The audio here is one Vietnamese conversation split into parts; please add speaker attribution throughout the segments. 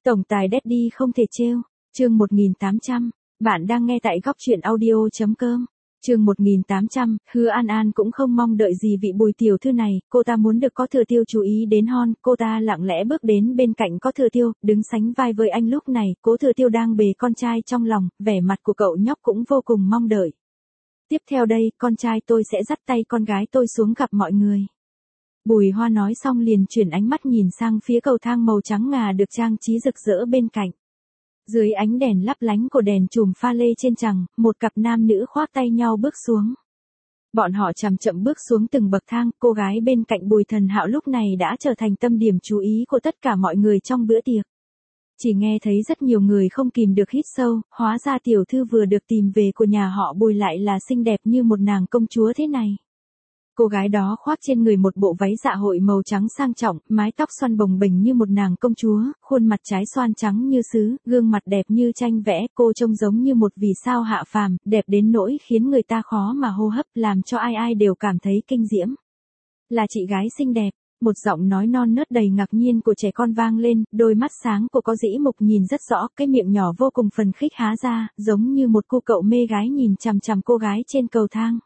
Speaker 1: Tổng tài Daddy không thể trêu. Chương 1800. Bạn đang nghe tại góc truyện audio.com. Chương 1800. Hứa An An cũng không mong đợi gì vị Bùi tiểu thư này, cô ta muốn được Có Thừa Tiêu chú ý đến hon, cô ta lặng lẽ bước đến bên cạnh Có Thừa Tiêu, đứng sánh vai với anh. Lúc này, Cố Thừa Tiêu đang bế con trai trong lòng, vẻ mặt của cậu nhóc cũng vô cùng mong đợi. Tiếp theo đây, con trai tôi sẽ dắt tay con gái tôi xuống gặp mọi người. Bùi Hoa nói xong liền chuyển ánh mắt nhìn sang phía cầu thang màu trắng ngà được trang trí rực rỡ bên cạnh. Dưới ánh đèn lấp lánh của đèn chùm pha lê trên trần, một cặp nam nữ khoác tay nhau bước xuống. Bọn họ chậm chậm bước xuống từng bậc thang, cô gái bên cạnh Bùi Thần Hạo lúc này đã trở thành tâm điểm chú ý của tất cả mọi người trong bữa tiệc. Chỉ nghe thấy rất nhiều người không kìm được hít sâu, hóa ra tiểu thư vừa được tìm về của nhà họ Bùi lại là xinh đẹp như một nàng công chúa thế này. Cô gái đó khoác trên người một bộ váy dạ hội màu trắng sang trọng, mái tóc xoăn bồng bềnh như một nàng công chúa, khuôn mặt trái xoan trắng như sứ, gương mặt đẹp như tranh vẽ, cô trông giống như một vì sao hạ phàm, đẹp đến nỗi khiến người ta khó mà hô hấp, làm cho ai ai đều cảm thấy kinh diễm. Là chị gái xinh đẹp, một giọng nói non nớt đầy ngạc nhiên của trẻ con vang lên, đôi mắt sáng của Có Dĩ Mục nhìn rất rõ, cái miệng nhỏ vô cùng phấn khích há ra, giống như một cô cậu mê gái nhìn chằm chằm cô gái trên cầu thang.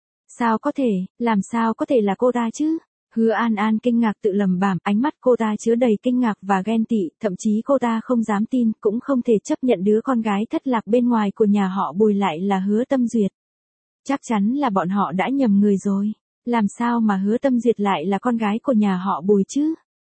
Speaker 1: Sao có thể, làm sao có thể là cô ta chứ? Hứa An An kinh ngạc tự lẩm bẩm, ánh mắt cô ta chứa đầy kinh ngạc và ghen tị, thậm chí cô ta không dám tin, cũng không thể chấp nhận đứa con gái thất lạc bên ngoài của nhà họ Bùi lại là Hứa Tâm Duyệt. Chắc chắn là bọn họ đã nhầm người rồi. Làm sao mà Hứa Tâm Duyệt lại là con gái của nhà họ Bùi chứ?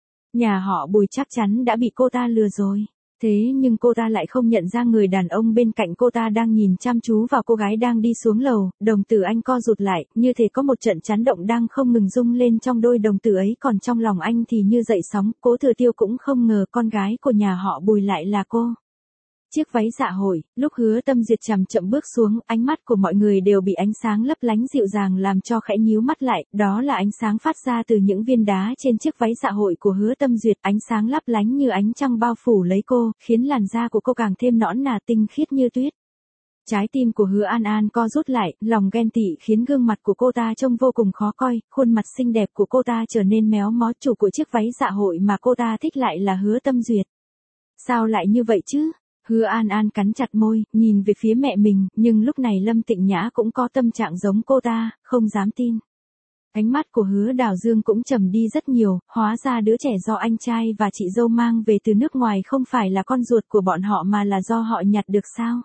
Speaker 1: Nhà họ Bùi chắc chắn đã bị cô ta lừa rồi. Thế nhưng cô ta lại không nhận ra người đàn ông bên cạnh cô ta đang nhìn chăm chú vào cô gái đang đi xuống lầu, đồng tử anh co rụt lại, như thể có một trận chấn động đang không ngừng rung lên trong đôi đồng tử ấy, còn trong lòng anh thì như dậy sóng. Cố Thừa Tiêu cũng không ngờ con gái của nhà họ Bùi lại là cô. Chiếc váy dạ hội, lúc Hứa Tâm Duyệt chậm chậm bước xuống, ánh mắt của mọi người đều bị ánh sáng lấp lánh dịu dàng làm cho khẽ nhíu mắt lại, đó là ánh sáng phát ra từ những viên đá trên chiếc váy dạ hội của Hứa Tâm Duyệt, ánh sáng lấp lánh như ánh trăng bao phủ lấy cô, khiến làn da của cô càng thêm nõn nà tinh khiết như tuyết. Trái tim của Hứa An An co rút lại, lòng ghen tị khiến gương mặt của cô ta trông vô cùng khó coi, khuôn mặt xinh đẹp của cô ta trở nên méo mó. Chủ của chiếc váy dạ hội mà cô ta thích lại là Hứa Tâm Duyệt. Sao lại như vậy chứ? Hứa An An cắn chặt môi, nhìn về phía mẹ mình, nhưng lúc này Lâm Tịnh Nhã cũng có tâm trạng giống cô ta, không dám tin. Ánh mắt của Hứa Đào Dương cũng trầm đi rất nhiều, hóa ra đứa trẻ do anh trai và chị dâu mang về từ nước ngoài không phải là con ruột của bọn họ mà là do họ nhặt được sao?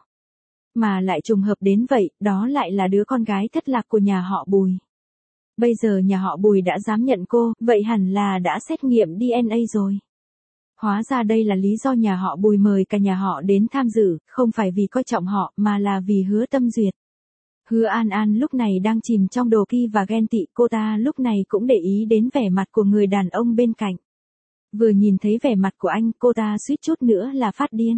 Speaker 1: Mà lại trùng hợp đến vậy, đó lại là đứa con gái thất lạc của nhà họ Bùi. Bây giờ nhà họ Bùi đã dám nhận cô, vậy hẳn là đã xét nghiệm DNA rồi. Hóa ra đây là lý do nhà họ Bùi mời cả nhà họ đến tham dự, không phải vì coi trọng họ, mà là vì Hứa Tâm Duyệt. Hứa An An lúc này đang chìm trong đố kỵ và ghen tị, cô ta lúc này cũng để ý đến vẻ mặt của người đàn ông bên cạnh. Vừa nhìn thấy vẻ mặt của anh, cô ta suýt chút nữa là phát điên.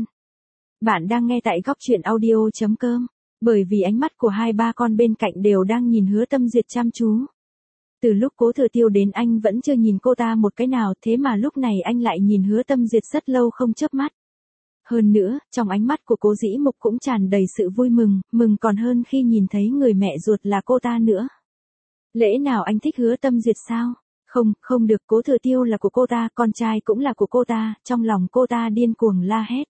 Speaker 1: Bạn đang nghe tại góc truyện audio.com, bởi vì ánh mắt của hai ba con bên cạnh đều đang nhìn Hứa Tâm Duyệt chăm chú. Từ lúc Cố Thừa Tiêu đến anh vẫn chưa nhìn cô ta một cái nào, thế mà lúc này anh lại nhìn Hứa Tâm Duyệt rất lâu không chớp mắt. Hơn nữa, trong ánh mắt của Cố Dĩ Mục cũng tràn đầy sự vui mừng, mừng còn hơn khi nhìn thấy người mẹ ruột là cô ta nữa. Lẽ nào anh thích Hứa Tâm Duyệt sao? Không, không được, Cố Thừa Tiêu là của cô ta, con trai cũng là của cô ta, trong lòng cô ta điên cuồng la hét.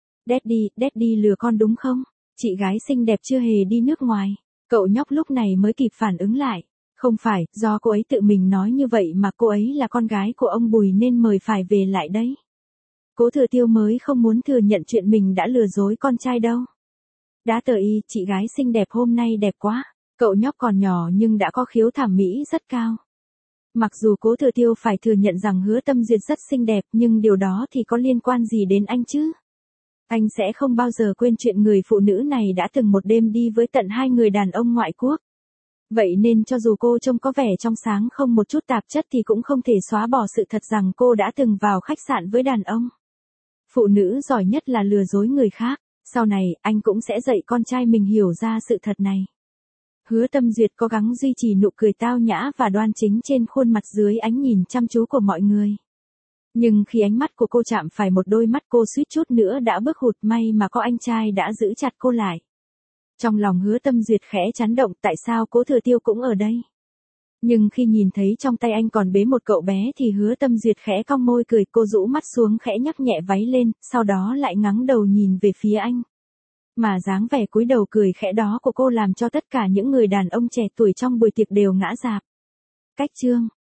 Speaker 1: Daddy lừa con đúng không? Chị gái xinh đẹp chưa hề đi nước ngoài. Cậu nhóc lúc này mới kịp phản ứng lại. Không phải, do cô ấy tự mình nói như vậy mà cô ấy là con gái của ông Bùi nên mời phải về lại đấy. Cố Thừa Tiêu mới không muốn thừa nhận chuyện mình đã lừa dối con trai đâu. Đã tờ y, chị gái xinh đẹp hôm nay đẹp quá. Cậu nhóc còn nhỏ nhưng đã có khiếu thẩm mỹ rất cao. Mặc dù Cố Thừa Tiêu phải thừa nhận rằng Hứa Tâm Duyệt rất xinh đẹp nhưng điều đó thì có liên quan gì đến anh chứ? Anh sẽ không bao giờ quên chuyện người phụ nữ này đã từng một đêm đi với tận hai người đàn ông ngoại quốc. Vậy nên cho dù cô trông có vẻ trong sáng không một chút tạp chất thì cũng không thể xóa bỏ sự thật rằng cô đã từng vào khách sạn với đàn ông. Phụ nữ giỏi nhất là lừa dối người khác, sau này anh cũng sẽ dạy con trai mình hiểu ra sự thật này. Hứa Tâm Duyệt cố gắng duy trì nụ cười tao nhã và đoan chính trên khuôn mặt dưới ánh nhìn chăm chú của mọi người. Nhưng khi ánh mắt của cô chạm phải một đôi mắt cô suýt chút nữa đã bước hụt, may mà có anh trai đã giữ chặt cô lại. Trong lòng Hứa Tâm Duyệt khẽ chấn động, tại sao Cố Thừa Tiêu cũng ở đây? Nhưng khi nhìn thấy trong tay anh còn bế một cậu bé thì Hứa Tâm Duyệt khẽ cong môi cười, cô rũ mắt xuống khẽ nhắc nhẹ váy lên, sau đó lại ngẩng đầu nhìn về phía anh. Mà dáng vẻ cúi đầu cười khẽ đó của cô làm cho tất cả những người đàn ông trẻ tuổi trong buổi tiệc đều ngã rạp. Cách chương